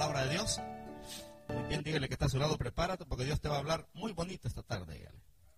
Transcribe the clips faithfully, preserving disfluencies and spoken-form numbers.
palabra de Dios? Muy bien, dígale que está a su lado, prepárate porque Dios te va a hablar muy bonito esta tarde. Dígale.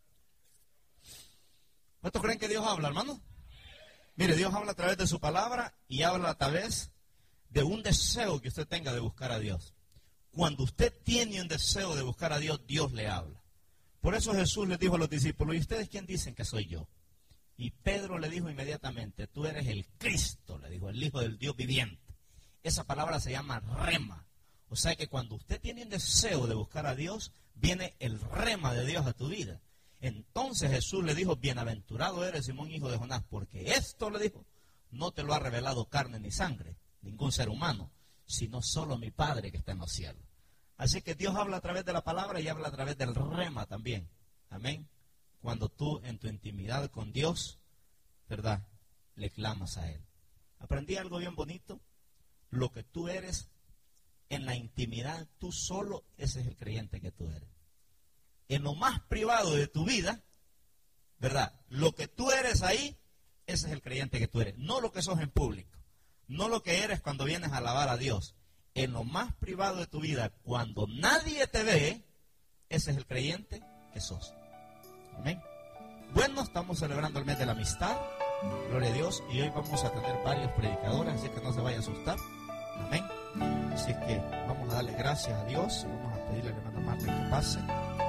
¿Cuántos creen que Dios habla, hermano? Mire, Dios habla a través de su palabra y habla a través de un deseo que usted tenga de buscar a Dios. Cuando usted tiene un deseo de buscar a Dios, Dios le habla. Por eso Jesús les dijo a los discípulos, ¿y ustedes quién dicen que soy yo? Y Pedro le dijo inmediatamente, tú eres el Cristo, le dijo, el Hijo del Dios viviente. Esa palabra se llama rema. O sea que cuando usted tiene un deseo de buscar a Dios, viene el rema de Dios a tu vida. Entonces Jesús le dijo, bienaventurado eres, Simón, hijo de Jonás, porque esto, le dijo, no te lo ha revelado carne ni sangre, ningún ser humano, sino solo mi Padre que está en los cielos. Así que Dios habla a través de la palabra y habla a través del rema también. Amén. Cuando tú en tu intimidad con Dios, ¿verdad?, le clamas a Él. Aprendí algo bien bonito. Lo que tú eres en la intimidad, tú solo, ese es el creyente que tú eres. En lo más privado de tu vida, ¿verdad?, lo que tú eres ahí, ese es el creyente que tú eres. No lo que sos en público. No lo que eres cuando vienes a alabar a Dios. En lo más privado de tu vida, cuando nadie te ve, ese es el creyente que sos. Amén. Bueno, estamos celebrando el mes de la amistad, gloria a Dios, y hoy vamos a tener varios predicadores, así que no se vaya a asustar. Amén. Así que vamos a darle gracias a Dios y vamos a pedirle a la hermana Marta que pase.